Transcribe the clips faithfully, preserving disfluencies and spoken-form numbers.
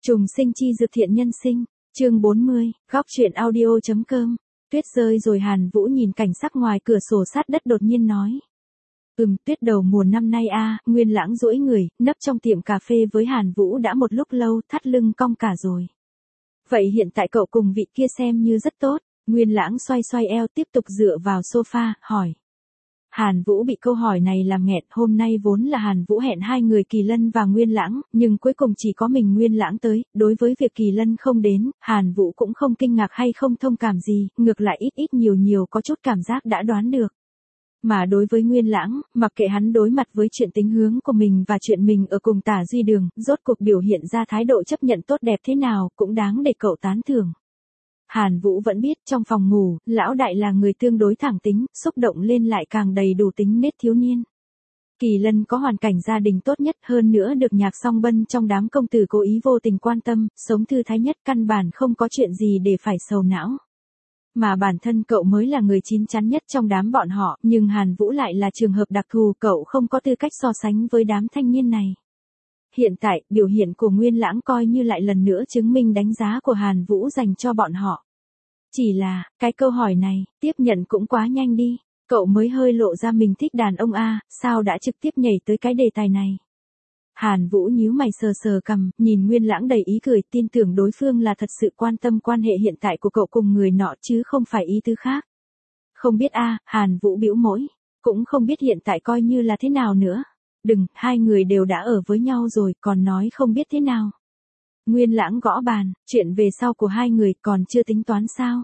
Trùng sinh chi dược thiện nhân sinh, chương bốn mươi, góc truyện audio.com. Tuyết rơi rồi. Hàn Vũ nhìn cảnh sắc ngoài cửa sổ sát đất đột nhiên nói. Ừm, tuyết đầu mùa năm nay a. À, Nguyên Lãng duỗi người, nấp trong tiệm cà phê với Hàn Vũ đã một lúc lâu, thắt lưng cong cả rồi. Vậy hiện tại cậu cùng vị kia xem như rất tốt. Nguyên Lãng xoay xoay eo tiếp tục dựa vào sofa, hỏi. Hàn Vũ bị câu hỏi này làm nghẹn. Hôm nay vốn là Hàn Vũ hẹn hai người Kỳ Lân và Nguyên Lãng, nhưng cuối cùng chỉ có mình Nguyên Lãng tới. Đối với việc Kỳ Lân không đến, Hàn Vũ cũng không kinh ngạc hay không thông cảm gì, ngược lại ít ít nhiều nhiều có chút cảm giác đã đoán được. Mà đối với Nguyên Lãng, mặc kệ hắn đối mặt với chuyện tính hướng của mình và chuyện mình ở cùng Tả Duy Đường, rốt cuộc biểu hiện ra thái độ chấp nhận tốt đẹp thế nào, cũng đáng để cậu tán thưởng. Hàn Vũ vẫn biết trong phòng ngủ, lão đại là người tương đối thẳng tính, xúc động lên lại càng đầy đủ tính nết thiếu niên. Kỳ Lân có hoàn cảnh gia đình tốt nhất, hơn nữa được Nhạc Song Bân trong đám công tử cố ý vô tình quan tâm, sống thư thái nhất, căn bản không có chuyện gì để phải sầu não. Mà bản thân cậu mới là người chín chắn nhất trong đám bọn họ, nhưng Hàn Vũ lại là trường hợp đặc thù, cậu không có tư cách so sánh với đám thanh niên này. Hiện tại, biểu hiện của Nguyên Lãng coi như lại lần nữa chứng minh đánh giá của Hàn Vũ dành cho bọn họ. Chỉ là, cái câu hỏi này, tiếp nhận cũng quá nhanh đi. Cậu mới hơi lộ ra mình thích đàn ông a, sao đã trực tiếp nhảy tới cái đề tài này. Hàn Vũ nhíu mày sờ sờ cằm, nhìn Nguyên Lãng đầy ý cười, tin tưởng đối phương là thật sự quan tâm quan hệ hiện tại của cậu cùng người nọ chứ không phải ý tứ khác. Không biết a, Hàn Vũ bĩu môi, cũng không biết hiện tại coi như là thế nào nữa. Đừng, hai người đều đã ở với nhau rồi, còn nói không biết thế nào. Nguyên Lãng gõ bàn, chuyện về sau của hai người còn chưa tính toán sao?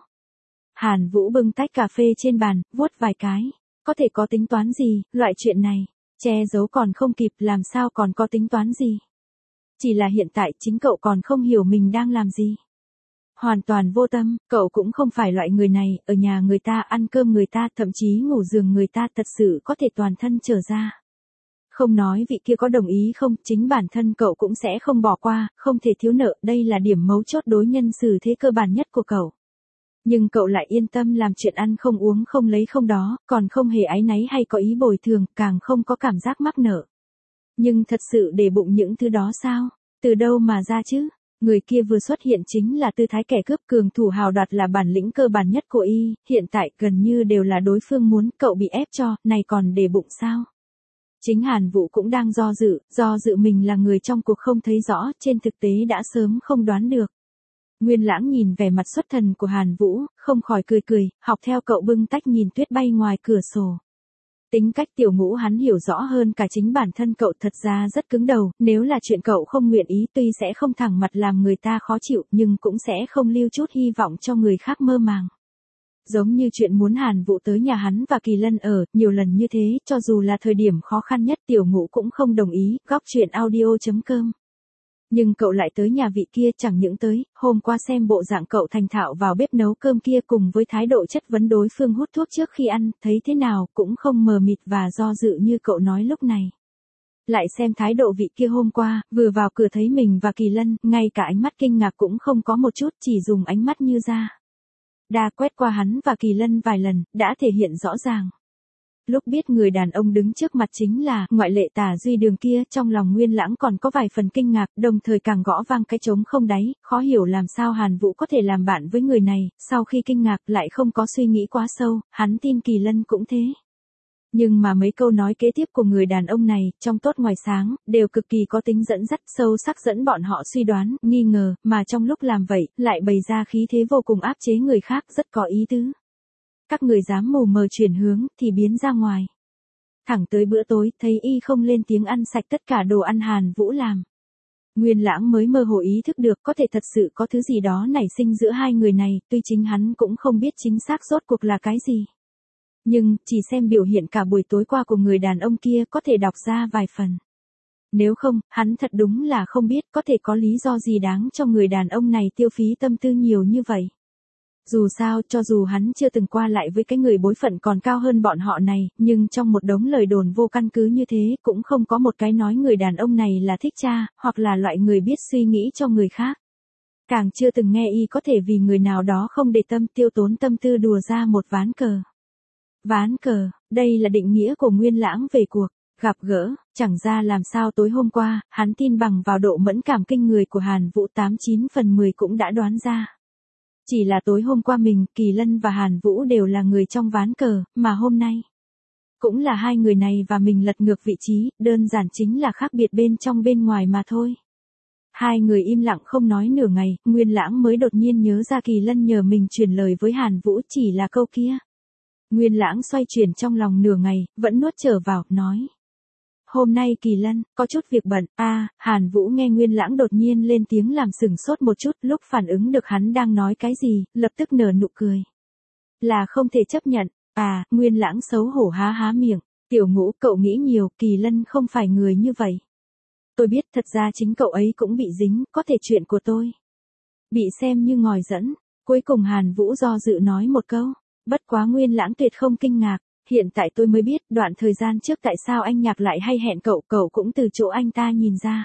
Hàn Vũ bưng tách cà phê trên bàn, vuốt vài cái. Có thể có tính toán gì, loại chuyện này, che giấu còn không kịp, làm sao còn có tính toán gì? Chỉ là hiện tại chính cậu còn không hiểu mình đang làm gì. Hoàn toàn vô tâm, cậu cũng không phải loại người này, ở nhà người ta, ăn cơm người ta, thậm chí ngủ giường người ta, thật sự có thể toàn thân trở ra. Không nói vị kia có đồng ý không, chính bản thân cậu cũng sẽ không bỏ qua, không thể thiếu nợ, đây là điểm mấu chốt đối nhân xử thế cơ bản nhất của cậu. Nhưng cậu lại yên tâm làm chuyện ăn không uống không lấy không đó, còn không hề áy náy hay có ý bồi thường, càng không có cảm giác mắc nợ. Nhưng thật sự để bụng những thứ đó sao? Từ đâu mà ra chứ? Người kia vừa xuất hiện chính là tư thái kẻ cướp, cường thủ hào đoạt là bản lĩnh cơ bản nhất của y, hiện tại gần như đều là đối phương muốn, cậu bị ép cho, này còn để bụng sao? Chính Hàn Vũ cũng đang do dự, do dự mình là người trong cuộc không thấy rõ, trên thực tế đã sớm không đoán được. Nguyên Lãng nhìn vẻ mặt xuất thần của Hàn Vũ, không khỏi cười cười, học theo cậu bưng tách nhìn tuyết bay ngoài cửa sổ. Tính cách Tiểu Ngũ hắn hiểu rõ hơn cả chính bản thân cậu, thật ra rất cứng đầu, nếu là chuyện cậu không nguyện ý tuy sẽ không thẳng mặt làm người ta khó chịu nhưng cũng sẽ không lưu chút hy vọng cho người khác mơ màng. Giống như chuyện muốn Hàn Vũ tới nhà hắn và Kỳ Lân ở, nhiều lần như thế, cho dù là thời điểm khó khăn nhất Tiểu Ngũ cũng không đồng ý, góc truyện audio.com. Nhưng cậu lại tới nhà vị kia, chẳng những tới, hôm qua xem bộ dạng cậu thành thạo vào bếp nấu cơm kia cùng với thái độ chất vấn đối phương hút thuốc trước khi ăn, thấy thế nào cũng không mờ mịt và do dự như cậu nói lúc này. Lại xem thái độ vị kia hôm qua, vừa vào cửa thấy mình và Kỳ Lân, ngay cả ánh mắt kinh ngạc cũng không có một chút, chỉ dùng ánh mắt như ra. Đa quét qua hắn và Kỳ Lân vài lần, đã thể hiện rõ ràng. Lúc biết người đàn ông đứng trước mặt chính là ngoại lệ Tả Duy Đường kia, trong lòng Nguyên Lãng còn có vài phần kinh ngạc, đồng thời càng gõ vang cái trống không đáy, khó hiểu làm sao Hàn Vũ có thể làm bạn với người này, sau khi kinh ngạc lại không có suy nghĩ quá sâu, hắn tin Kỳ Lân cũng thế. Nhưng mà mấy câu nói kế tiếp của người đàn ông này, trong tốt ngoài sáng, đều cực kỳ có tính dẫn dắt sâu sắc dẫn bọn họ suy đoán, nghi ngờ, mà trong lúc làm vậy, lại bày ra khí thế vô cùng áp chế người khác, rất có ý tứ. Các người dám mù mờ chuyển hướng, thì biến ra ngoài. Thẳng tới bữa tối, thấy y không lên tiếng ăn sạch tất cả đồ ăn Hàn Vũ làm. Nguyên Lãng mới mơ hồ ý thức được có thể thật sự có thứ gì đó nảy sinh giữa hai người này, tuy chính hắn cũng không biết chính xác rốt cuộc là cái gì. Nhưng, chỉ xem biểu hiện cả buổi tối qua của người đàn ông kia có thể đọc ra vài phần. Nếu không, hắn thật đúng là không biết có thể có lý do gì đáng cho người đàn ông này tiêu phí tâm tư nhiều như vậy. Dù sao, cho dù hắn chưa từng qua lại với cái người bối phận còn cao hơn bọn họ này, nhưng trong một đống lời đồn vô căn cứ như thế, cũng không có một cái nói người đàn ông này là thích cha, hoặc là loại người biết suy nghĩ cho người khác. Càng chưa từng nghe y có thể vì người nào đó không để tâm tiêu tốn tâm tư đùa ra một ván cờ. Ván cờ, đây là định nghĩa của Nguyên Lãng về cuộc. Gặp gỡ, chẳng ra làm sao tối hôm qua, hắn tin bằng vào độ mẫn cảm kinh người của Hàn Vũ tám chín phần mười cũng đã đoán ra. Chỉ là tối hôm qua mình, Kỳ Lân và Hàn Vũ đều là người trong ván cờ, mà hôm nay cũng là hai người này và mình lật ngược vị trí, đơn giản chính là khác biệt bên trong bên ngoài mà thôi. Hai người im lặng không nói nửa ngày, Nguyên Lãng mới đột nhiên nhớ ra Kỳ Lân nhờ mình truyền lời với Hàn Vũ chỉ là câu kia. Nguyên Lãng xoay chuyển trong lòng nửa ngày, vẫn nuốt trở vào, nói. Hôm nay Kỳ Lân, có chút việc bận, a à, Hàn Vũ nghe Nguyên Lãng đột nhiên lên tiếng làm sửng sốt một chút, lúc phản ứng được hắn đang nói cái gì, lập tức nở nụ cười. Là không thể chấp nhận, à, Nguyên Lãng xấu hổ há há miệng, Tiểu Ngũ cậu nghĩ nhiều, Kỳ Lân không phải người như vậy. Tôi biết thật ra chính cậu ấy cũng bị dính, có thể chuyện của tôi bị xem như ngòi dẫn, cuối cùng Hàn Vũ do dự nói một câu, bất quá Nguyên Lãng tuyệt không kinh ngạc. Hiện tại tôi mới biết đoạn thời gian trước tại sao anh Nhạc lại hay hẹn cậu, cậu cũng từ chỗ anh ta nhìn ra.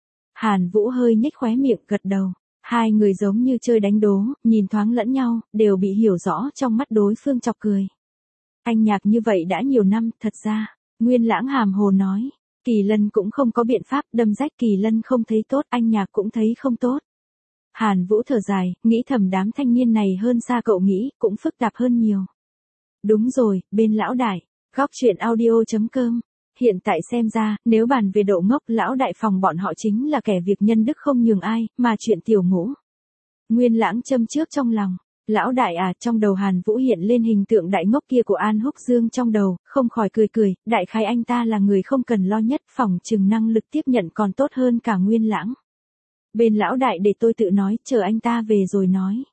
Hàn Vũ hơi nhếch khóe miệng gật đầu. Hai người giống như chơi đánh đố, nhìn thoáng lẫn nhau, đều bị hiểu rõ trong mắt đối phương chọc cười. Anh Nhạc như vậy đã nhiều năm, thật ra, Nguyên Lãng hàm hồ nói. Kỳ Lân cũng không có biện pháp, đâm rách Kỳ Lân không thấy tốt, anh Nhạc cũng thấy không tốt. Hàn Vũ thở dài, nghĩ thầm đám thanh niên này hơn xa cậu nghĩ, cũng phức tạp hơn nhiều. Đúng rồi, bên lão đại, góc chuyện audio.com. Hiện tại xem ra, nếu bàn về độ ngốc, lão đại phòng bọn họ chính là kẻ việc nhân đức không nhường ai, mà chuyện Tiểu Ngũ. Nguyên Lãng châm trước trong lòng. Lão đại à, trong đầu Hàn Vũ hiện lên hình tượng đại ngốc kia của An Húc Dương trong đầu, không khỏi cười cười, đại khái anh ta là người không cần lo nhất, phòng chừng năng lực tiếp nhận còn tốt hơn cả Nguyên Lãng. Bên lão đại để tôi tự nói, chờ anh ta về rồi nói.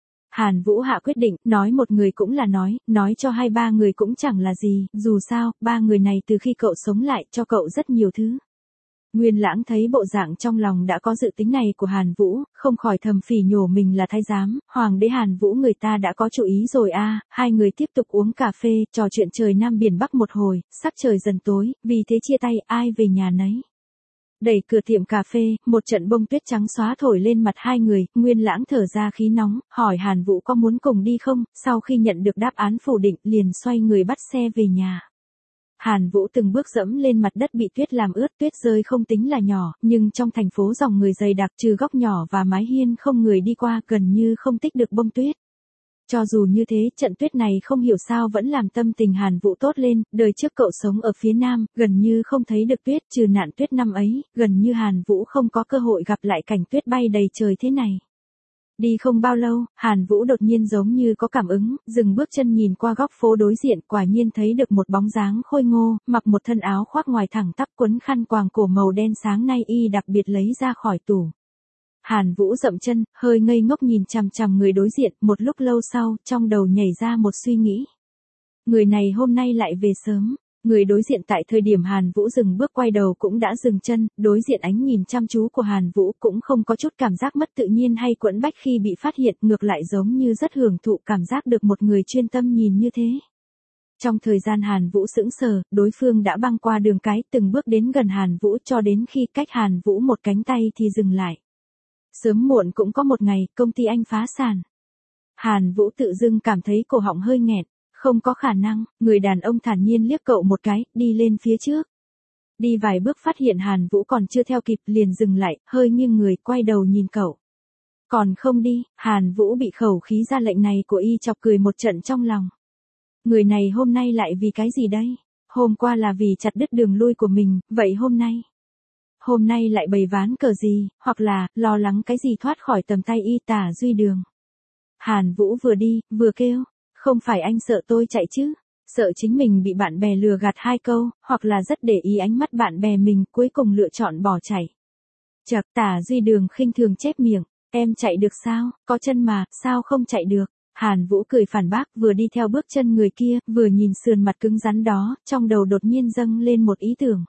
Hàn Vũ hạ quyết định, nói một người cũng là nói, nói cho hai ba người cũng chẳng là gì, dù sao, ba người này từ khi cậu sống lại cho cậu rất nhiều thứ. Nguyên Lãng thấy bộ dạng trong lòng đã có dự tính này của Hàn Vũ, không khỏi thầm phỉ nhổ mình là thái giám, hoàng đế Hàn Vũ người ta đã có chủ ý rồi a. À. Hai người tiếp tục uống cà phê, trò chuyện trời Nam Biển Bắc một hồi, sắc trời dần tối, vì thế chia tay, ai về nhà nấy. Đẩy cửa tiệm cà phê, một trận bông tuyết trắng xóa thổi lên mặt hai người, Nguyên Lãng thở ra khí nóng, hỏi Hàn Vũ có muốn cùng đi không, sau khi nhận được đáp án phủ định, liền xoay người bắt xe về nhà. Hàn Vũ từng bước dẫm lên mặt đất bị tuyết làm ướt, tuyết rơi không tính là nhỏ, nhưng trong thành phố dòng người dày đặc trừ góc nhỏ và mái hiên không người đi qua, gần như không tích được bông tuyết. Cho dù như thế, trận tuyết này không hiểu sao vẫn làm tâm tình Hàn Vũ tốt lên, đời trước cậu sống ở phía Nam, gần như không thấy được tuyết, trừ nạn tuyết năm ấy, gần như Hàn Vũ không có cơ hội gặp lại cảnh tuyết bay đầy trời thế này. Đi không bao lâu, Hàn Vũ đột nhiên giống như có cảm ứng, dừng bước chân nhìn qua góc phố đối diện, quả nhiên thấy được một bóng dáng khôi ngô, mặc một thân áo khoác ngoài thẳng tắp quấn khăn quàng cổ màu đen sáng nay y đặc biệt lấy ra khỏi tủ. Hàn Vũ dậm chân, hơi ngây ngốc nhìn chằm chằm người đối diện, một lúc lâu sau, trong đầu nhảy ra một suy nghĩ. Người này hôm nay lại về sớm. Người đối diện tại thời điểm Hàn Vũ dừng bước quay đầu cũng đã dừng chân, đối diện ánh nhìn chăm chú của Hàn Vũ cũng không có chút cảm giác mất tự nhiên hay quẫn bách khi bị phát hiện, ngược lại giống như rất hưởng thụ cảm giác được một người chuyên tâm nhìn như thế. Trong thời gian Hàn Vũ sững sờ, đối phương đã băng qua đường cái, từng bước đến gần Hàn Vũ cho đến khi cách Hàn Vũ một cánh tay thì dừng lại. Sớm muộn cũng có một ngày, công ty anh phá sản. Hàn Vũ tự dưng cảm thấy cổ họng hơi nghẹt. Không có khả năng, người đàn ông thản nhiên liếc cậu một cái, đi lên phía trước. Đi vài bước phát hiện Hàn Vũ còn chưa theo kịp, liền dừng lại, hơi nghiêng người, quay đầu nhìn cậu. Còn không đi, Hàn Vũ bị khẩu khí ra lệnh này của y chọc cười một trận trong lòng. Người này hôm nay lại vì cái gì đây? Hôm qua là vì chặt đứt đường lui của mình, vậy hôm nay? Hôm nay lại bày ván cờ gì, hoặc là, lo lắng cái gì thoát khỏi tầm tay y Tả Duy Đường. Hàn Vũ vừa đi, vừa kêu. Không phải anh sợ tôi chạy chứ, sợ chính mình bị bạn bè lừa gạt hai câu, hoặc là rất để ý ánh mắt bạn bè mình, cuối cùng lựa chọn bỏ chạy. Chậc, Tả Duy Đường khinh thường chép miệng, em chạy được sao, có chân mà, sao không chạy được. Hàn Vũ cười phản bác, vừa đi theo bước chân người kia, vừa nhìn sườn mặt cứng rắn đó, trong đầu đột nhiên dâng lên một ý tưởng.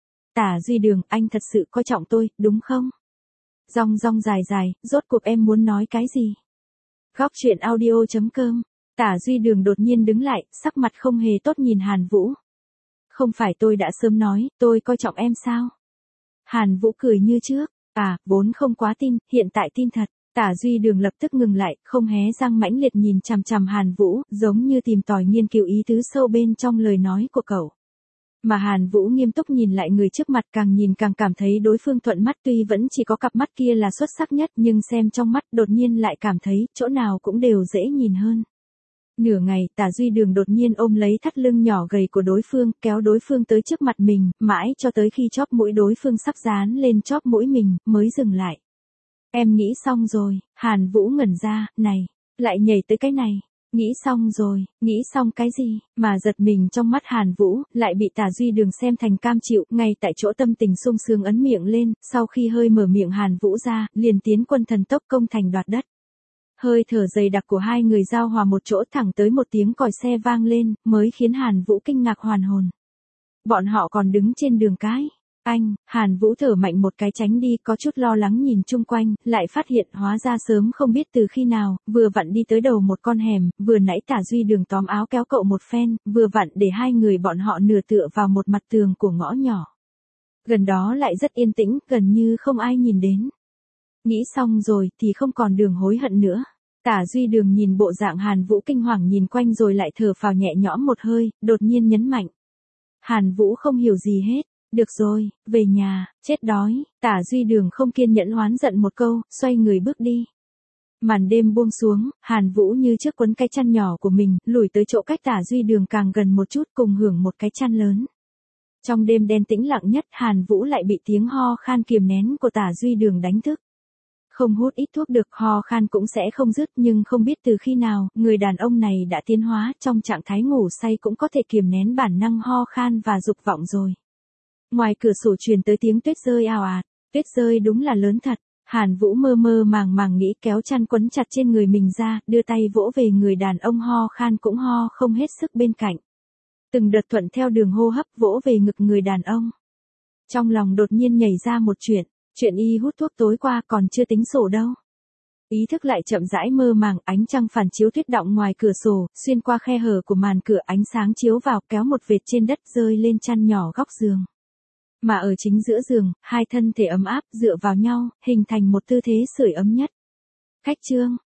Tả Duy Đường, anh thật sự coi trọng tôi, đúng không? Rong rong dài dài, rốt cuộc em muốn nói cái gì? Góc chuyện audio.com. Tả Duy Đường đột nhiên đứng lại, sắc mặt không hề tốt nhìn Hàn Vũ. Không phải tôi đã sớm nói, tôi coi trọng em sao? Hàn Vũ cười như trước, à, vốn không quá tin, hiện tại tin thật. Tả Duy Đường lập tức ngừng lại, không hé răng mãnh liệt nhìn chằm chằm Hàn Vũ, giống như tìm tòi nghiên cứu ý tứ sâu bên trong lời nói của cậu. Mà Hàn Vũ nghiêm túc nhìn lại người trước mặt, càng nhìn càng cảm thấy đối phương thuận mắt, tuy vẫn chỉ có cặp mắt kia là xuất sắc nhất nhưng xem trong mắt đột nhiên lại cảm thấy chỗ nào cũng đều dễ nhìn hơn. Nửa ngày, Tả Duy Đường đột nhiên ôm lấy thắt lưng nhỏ gầy của đối phương, kéo đối phương tới trước mặt mình, mãi cho tới khi chóp mũi đối phương sắp dán lên chóp mũi mình, mới dừng lại. Em nghĩ xong rồi, Hàn Vũ ngẩn ra, này, lại nhảy tới cái này. Nghĩ xong rồi, nghĩ xong cái gì, mà giật mình trong mắt Hàn Vũ, lại bị Tả Duy Đường xem thành cam chịu, ngay tại chỗ tâm tình sung sướng ấn miệng lên, sau khi hơi mở miệng Hàn Vũ ra, liền tiến quân thần tốc công thành đoạt đất. Hơi thở dày đặc của hai người giao hòa một chỗ, thẳng tới một tiếng còi xe vang lên, mới khiến Hàn Vũ kinh ngạc hoàn hồn. Bọn họ còn đứng trên đường cái. Anh, Hàn Vũ thở mạnh một cái tránh đi, có chút lo lắng nhìn chung quanh, lại phát hiện hóa ra sớm không biết từ khi nào, vừa vặn đi tới đầu một con hẻm, vừa nãy Tả Duy Đường tóm áo kéo cậu một phen, vừa vặn để hai người bọn họ nửa tựa vào một mặt tường của ngõ nhỏ. Gần đó lại rất yên tĩnh, gần như không ai nhìn đến. Nghĩ xong rồi thì không còn đường hối hận nữa. Tả Duy Đường nhìn bộ dạng Hàn Vũ kinh hoàng nhìn quanh rồi lại thở phào nhẹ nhõm một hơi, đột nhiên nhấn mạnh. Hàn Vũ không hiểu gì hết. Được rồi, về nhà, chết đói, Tả Duy Đường không kiên nhẫn oán giận một câu, xoay người bước đi. Màn đêm buông xuống, Hàn Vũ như trước quấn cái chăn nhỏ của mình, lùi tới chỗ cách Tả Duy Đường càng gần một chút, cùng hưởng một cái chăn lớn. Trong đêm đen tĩnh lặng nhất, Hàn Vũ lại bị tiếng ho khan kiềm nén của Tả Duy Đường đánh thức. Không hút ít thuốc được, ho khan cũng sẽ không dứt, nhưng không biết từ khi nào, người đàn ông này đã tiến hóa, trong trạng thái ngủ say cũng có thể kiềm nén bản năng ho khan và dục vọng rồi. Ngoài cửa sổ truyền tới tiếng tuyết rơi ào ạt, tuyết rơi đúng là lớn thật. Hàn Vũ mơ mơ màng màng nghĩ, kéo chăn quấn chặt trên người mình ra, đưa tay vỗ về người đàn ông ho khan cũng ho không hết sức bên cạnh. Từng đợt thuận theo đường hô hấp vỗ về ngực người đàn ông. Trong lòng đột nhiên nhảy ra một chuyện, chuyện y hút thuốc tối qua còn chưa tính sổ đâu. Ý thức lại chậm rãi mơ màng, ánh trăng phản chiếu tuyết đọng ngoài cửa sổ, xuyên qua khe hở của màn cửa, ánh sáng chiếu vào, kéo một vệt trên đất rơi lên chăn nhỏ góc giường. Mà ở chính giữa giường, hai thân thể ấm áp dựa vào nhau, hình thành một tư thế sưởi ấm nhất. Khách trương,